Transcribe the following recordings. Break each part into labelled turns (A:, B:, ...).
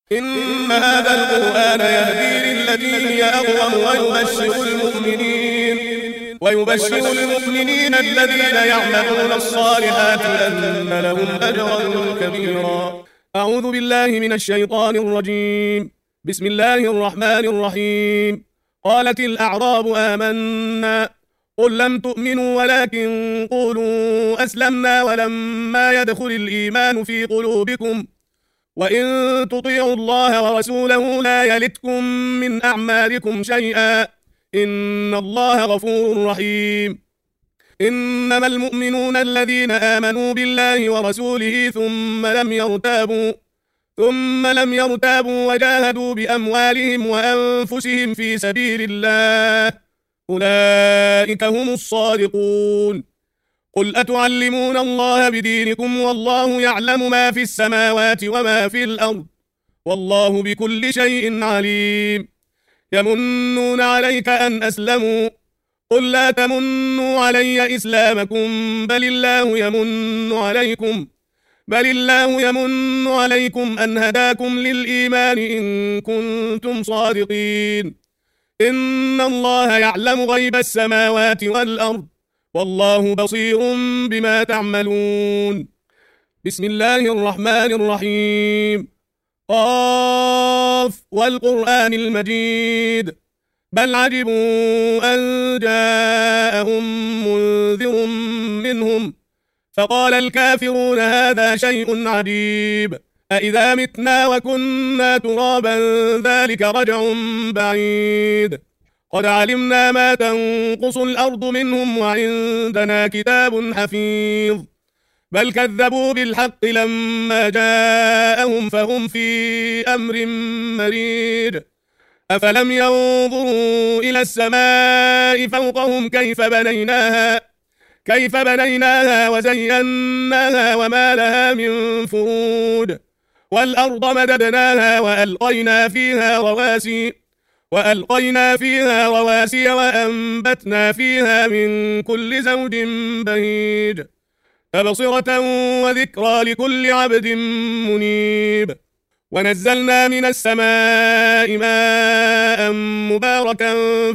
A: إن هذا القرآن يهدي للتي هي أقوم ويبشر المؤمنين الذين يعملون الصالحات أن لهم أجرا كبيرا. أعوذ بالله من الشيطان الرجيم. بسم الله الرحمن الرحيم. قالت الأعراب آمنا قل لم تؤمنوا ولكن قولوا أسلمنا ولما يدخل الإيمان في قلوبكم وإن تطيعوا الله ورسوله لا يلتكم من أعمالكم شيئا إن الله غفور رحيم. إنما المؤمنون الذين آمنوا بالله ورسوله ثم لم يرتابوا وجاهدوا بأموالهم وأنفسهم في سبيل الله أولئك هم الصادقون. قل أتعلمون الله بدينكم والله يعلم ما في السماوات وما في الأرض والله بكل شيء عليم. يمنون عليك أن أسلموا قل لا تمنوا علي إسلامكم بل الله يمن عليكم أن هداكم للإيمان إن كنتم صادقين. إن الله يعلم غيب السماوات والأرض والله بصير بما تعملون. بسم الله الرحمن الرحيم. قاف والقرآن المجيد بل عجبوا أن جاءهم منذر منهم فقال الكافرون هذا شيء عجيب أإذا متنا وكنا ترابا ذلك رجع بعيد قد علمنا ما تنقص الأرض منهم وعندنا كتاب حفيظ بل كذبوا بالحق لما جاءهم فهم في أمر مريج أفلم ينظروا إلى السماء فوقهم كيف بنيناها وزيناها وما لها من فروج والأرض مددناها وألقينا فيها رواسي وأنبتنا فيها من كل زوج بهيج تبصرة وذكرى لكل عبد منيب. ونزلنا من السماء ماء مباركا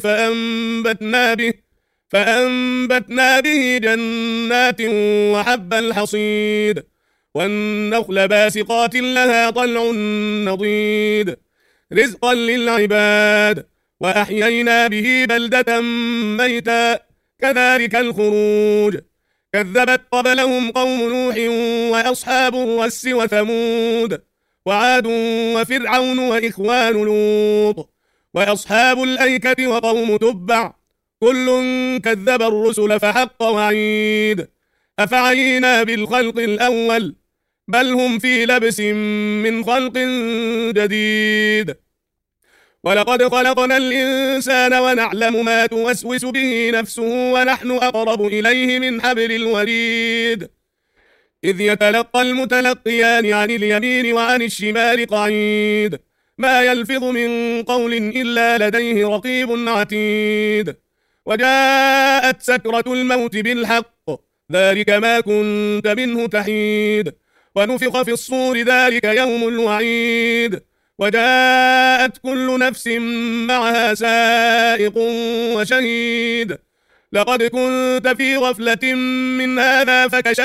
A: فأنبتنا به جنات وحب الحصيد والنخل باسقات لها طلع نضيد رزقا للعباد وأحيينا به بلدة ميتا كذلك الخروج كذبت قبلهم قوم نوح وأصحاب الرس وثمود وعاد وفرعون وإخوان لوط وأصحاب الأيكة وقوم تبع كل كذب الرسل فحق وعيد أفعينا بالخلق الأول بل هم في لبس من خلق جديد. ولقد خلقنا الإنسان ونعلم ما توسوس به نفسه ونحن أقرب إليه من حبل الوريد إذ يتلقى المتلقيان عن اليمين وعن الشمال قعيد ما يلفظ من قول إلا لديه رقيب عتيد وجاءت سكرة الموت بالحق ذلك ما كنت منه تحيد ونفخ في الصور ذلك يوم الوعيد وجاءت كل نفس معها سائق وشهيد لقد كنت في غفلة من هذا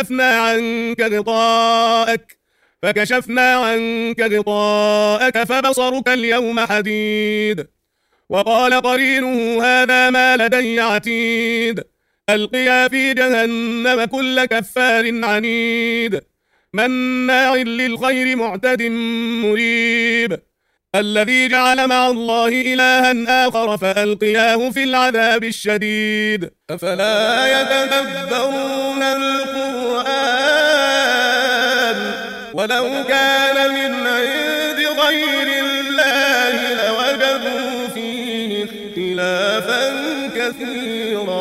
A: فكشفنا عنك غطاءك فبصرك اليوم حديد وقال قرينه هذا ما لدي عتيد ألقيا في جهنم كل كفار عنيد مناع للخير معتد مريب الذي جعل مع الله إلها آخر فألقياه في العذاب الشديد أفلا يتدبرون القرآن ولو كان من عند غير الله لوجدوا فيه اختلافا كثيرا